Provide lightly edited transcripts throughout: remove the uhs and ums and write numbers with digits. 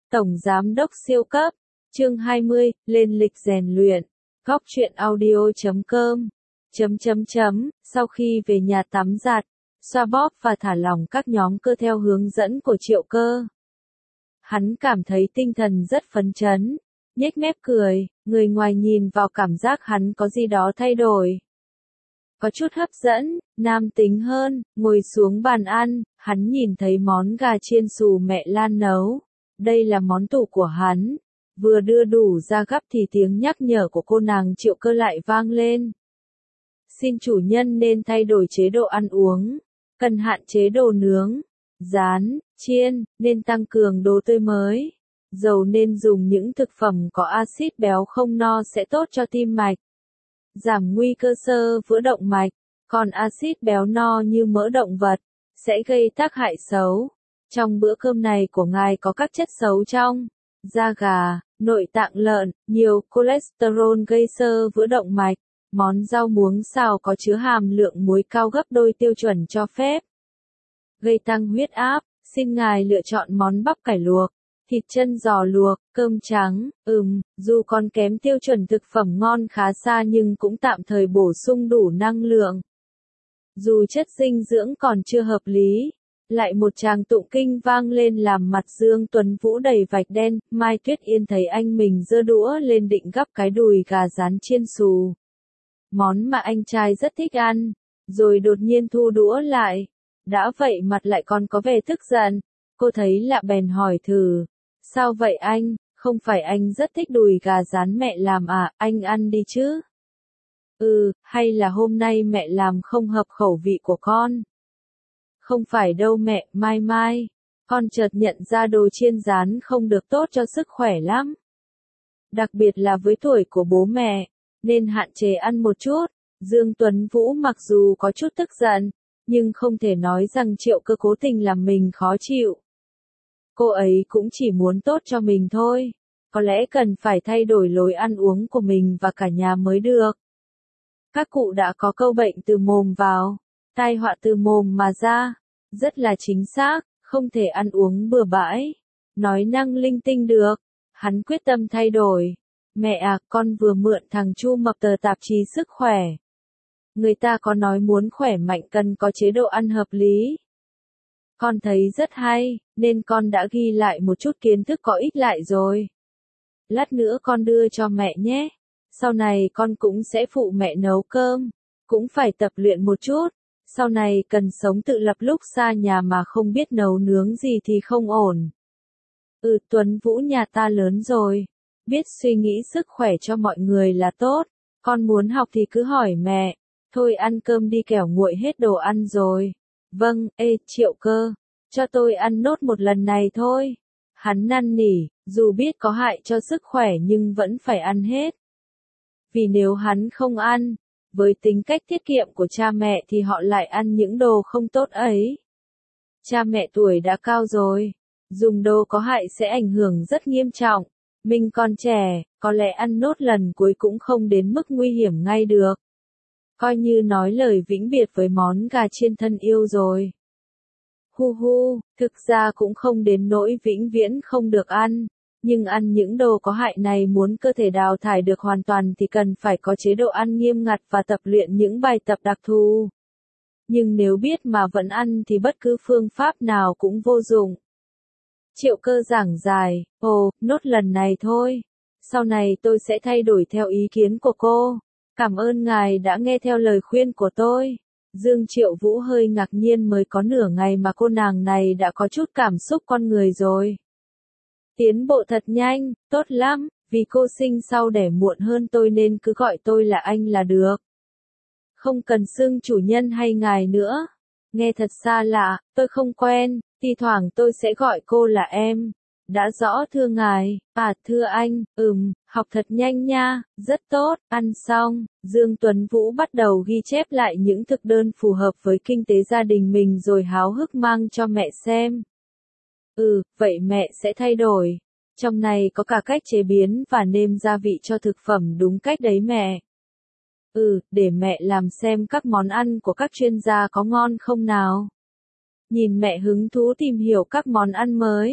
Tổng Giám đốc siêu cấp, chương 20, lên lịch rèn luyện, góc truyện audio.com, Sau khi về nhà tắm giặt, xoa bóp và thả lỏng các nhóm cơ theo hướng dẫn của Triệu Cơ. Hắn cảm thấy tinh thần rất phấn chấn, nhếch mép cười, người ngoài nhìn vào cảm giác hắn có gì đó thay đổi. Có chút hấp dẫn, nam tính hơn, ngồi xuống bàn ăn, hắn nhìn thấy món gà chiên xù mẹ Lan nấu. Đây là món tủ của hắn. Vừa đưa đủ ra gắp thì tiếng nhắc nhở của cô nàng Triệu Cơ lại vang lên. Xin chủ nhân nên thay đổi chế độ ăn uống. Cần hạn chế đồ nướng, rán, chiên, nên tăng cường đồ tươi mới. Dầu nên dùng những thực phẩm có axit béo không no sẽ tốt cho tim mạch. Giảm nguy cơ xơ vữa động mạch, còn axit béo no như mỡ động vật, sẽ gây tác hại xấu. Trong bữa cơm này của ngài có các chất xấu trong da gà, nội tạng lợn, nhiều cholesterol gây xơ vữa động mạch. Món rau muống xào có chứa hàm lượng muối cao gấp đôi tiêu chuẩn cho phép. Gây tăng huyết áp, xin ngài lựa chọn món bắp cải luộc, thịt chân giò luộc, cơm trắng, dù còn kém tiêu chuẩn thực phẩm ngon khá xa nhưng cũng tạm thời bổ sung đủ năng lượng. Dù chất dinh dưỡng còn chưa hợp lý, lại một tràng tụng kinh vang lên làm mặt Dương Tuấn Vũ đầy vạch đen, Mai Tuyết Yên thấy anh mình giơ đũa lên định gắp cái đùi gà rán chiên xù. Món mà anh trai rất thích ăn, rồi đột nhiên thu đũa lại. Đã vậy mặt lại còn có vẻ tức giận, cô thấy lạ bèn hỏi thử. Sao vậy anh, không phải anh rất thích đùi gà rán mẹ làm à, anh ăn đi chứ? Hay là hôm nay mẹ làm không hợp khẩu vị của con? Không phải đâu mẹ, mai, con chợt nhận ra đồ chiên rán không được tốt cho sức khỏe lắm. Đặc biệt là với tuổi của bố mẹ, nên hạn chế ăn một chút. Dương Tuấn Vũ mặc dù có chút tức giận, nhưng không thể nói rằng Triệu Cơ cố tình làm mình khó chịu. Cô ấy cũng chỉ muốn tốt cho mình thôi. Có lẽ cần phải thay đổi lối ăn uống của mình và cả nhà mới được. Các cụ đã có câu bệnh từ mồm vào, tai họa từ mồm mà ra. Rất là chính xác, không thể ăn uống bừa bãi, nói năng linh tinh được. Hắn quyết tâm thay đổi. Mẹ à, con vừa mượn thằng Chu Mập tờ tạp chí sức khỏe. Người ta có nói muốn khỏe mạnh cần có chế độ ăn hợp lý. Con thấy rất hay, nên con đã ghi lại một chút kiến thức có ích lại rồi. Lát nữa con đưa cho mẹ nhé. Sau này con cũng sẽ phụ mẹ nấu cơm. Cũng phải tập luyện một chút. Sau này cần sống tự lập lúc xa nhà mà không biết nấu nướng gì thì không ổn. Tuấn Vũ nhà ta lớn rồi. Biết suy nghĩ sức khỏe cho mọi người là tốt. Con muốn học thì cứ hỏi mẹ. Thôi ăn cơm đi kẻo nguội hết đồ ăn rồi. Vâng, Triệu Cơ. Cho tôi ăn nốt một lần này thôi. Hắn năn nỉ, dù biết có hại cho sức khỏe nhưng vẫn phải ăn hết. Vì nếu hắn không ăn, với tính cách tiết kiệm của cha mẹ thì họ lại ăn những đồ không tốt ấy. Cha mẹ tuổi đã cao rồi, dùng đồ có hại sẽ ảnh hưởng rất nghiêm trọng. Mình còn trẻ, có lẽ ăn nốt lần cuối cũng không đến mức nguy hiểm ngay được. Coi như nói lời vĩnh biệt với món gà chiên thân yêu rồi. Thực ra cũng không đến nỗi vĩnh viễn không được ăn. Nhưng ăn những đồ có hại này muốn cơ thể đào thải được hoàn toàn thì cần phải có chế độ ăn nghiêm ngặt và tập luyện những bài tập đặc thù. Nhưng nếu biết mà vẫn ăn thì bất cứ phương pháp nào cũng vô dụng. Triệu Cơ giảng giải, nốt lần này thôi. Sau này tôi sẽ thay đổi theo ý kiến của cô. Cảm ơn ngài đã nghe theo lời khuyên của tôi. Dương Triệu Vũ hơi ngạc nhiên mới có nửa ngày mà cô nàng này đã có chút cảm xúc con người rồi. Tiến bộ thật nhanh, tốt lắm, vì cô sinh sau đẻ muộn hơn tôi nên cứ gọi tôi là anh là được. Không cần xưng chủ nhân hay ngài nữa. Nghe thật xa lạ, tôi không quen, thi thoảng tôi sẽ gọi cô là em. Đã rõ thưa ngài, thưa anh, học thật nhanh nha, rất tốt, ăn xong, Dương Tuấn Vũ bắt đầu ghi chép lại những thực đơn phù hợp với kinh tế gia đình mình rồi háo hức mang cho mẹ xem. Vậy mẹ sẽ thay đổi. Trong này có cả cách chế biến và nêm gia vị cho thực phẩm đúng cách đấy mẹ. Để mẹ làm xem các món ăn của các chuyên gia có ngon không nào. Nhìn mẹ hứng thú tìm hiểu các món ăn mới.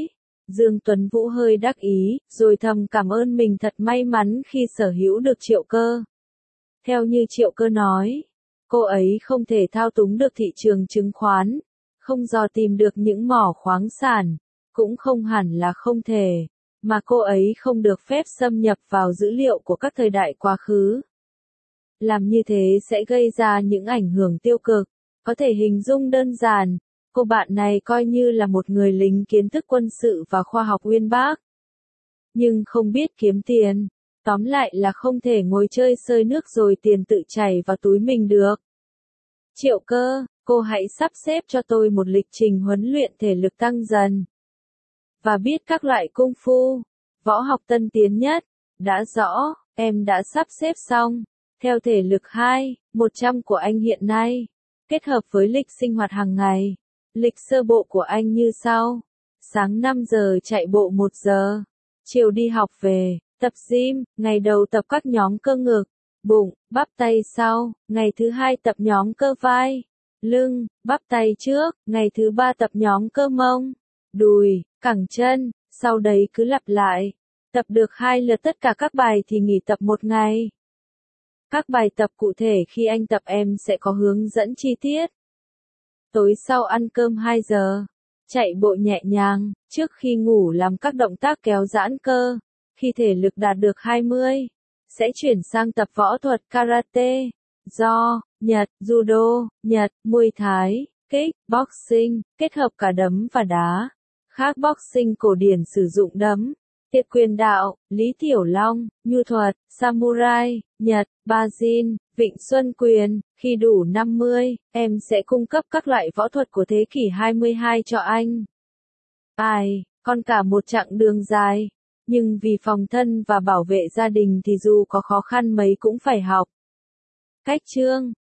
Dương Tuấn Vũ hơi đắc ý, rồi thầm cảm ơn mình thật may mắn khi sở hữu được Triệu Cơ. Theo như Triệu Cơ nói, cô ấy không thể thao túng được thị trường chứng khoán, không dò tìm được những mỏ khoáng sản, cũng không hẳn là không thể, mà cô ấy không được phép xâm nhập vào dữ liệu của các thời đại quá khứ. Làm như thế sẽ gây ra những ảnh hưởng tiêu cực, có thể hình dung đơn giản, cô bạn này coi như là một người lính kiến thức quân sự và khoa học uyên bác. Nhưng không biết kiếm tiền, tóm lại là không thể ngồi chơi xơi nước rồi tiền tự chảy vào túi mình được. Triệu Cơ, cô hãy sắp xếp cho tôi một lịch trình huấn luyện thể lực tăng dần. Và biết các loại cung phu, võ học tân tiến nhất. Đã rõ, em đã sắp xếp xong. Theo thể lực 2-100 của anh hiện nay, kết hợp với lịch sinh hoạt hàng ngày. Lịch sơ bộ của anh như sau. Sáng 5 giờ chạy bộ 1 giờ. Chiều đi học về, tập gym, ngày đầu tập các nhóm cơ ngực, bụng, bắp tay sau, ngày thứ 2 tập nhóm cơ vai, lưng, bắp tay trước, ngày thứ 3 tập nhóm cơ mông, đùi, cẳng chân, sau đấy cứ lặp lại. Tập được 2 lượt tất cả các bài thì nghỉ tập 1 ngày. Các bài tập cụ thể khi anh tập em sẽ có hướng dẫn chi tiết. Tối sau ăn cơm 2 giờ, chạy bộ nhẹ nhàng, trước khi ngủ làm các động tác kéo giãn cơ. Khi thể lực đạt được 20, sẽ chuyển sang tập võ thuật karate, do, Nhật, judo, Nhật, Muay Thái, kick, boxing, kết hợp cả đấm và đá. Khác boxing cổ điển sử dụng đấm, Tiệt Quyền Đạo, Lý Tiểu Long, Nhu Thuật, Samurai, Nhật, Bajin, Vịnh Xuân Quyền. Khi đủ 50, em sẽ cung cấp các loại võ thuật của thế kỷ 22 cho anh. Còn cả một chặng đường dài. Nhưng vì phòng thân và bảo vệ gia đình thì dù có khó khăn mấy cũng phải học. Cách chương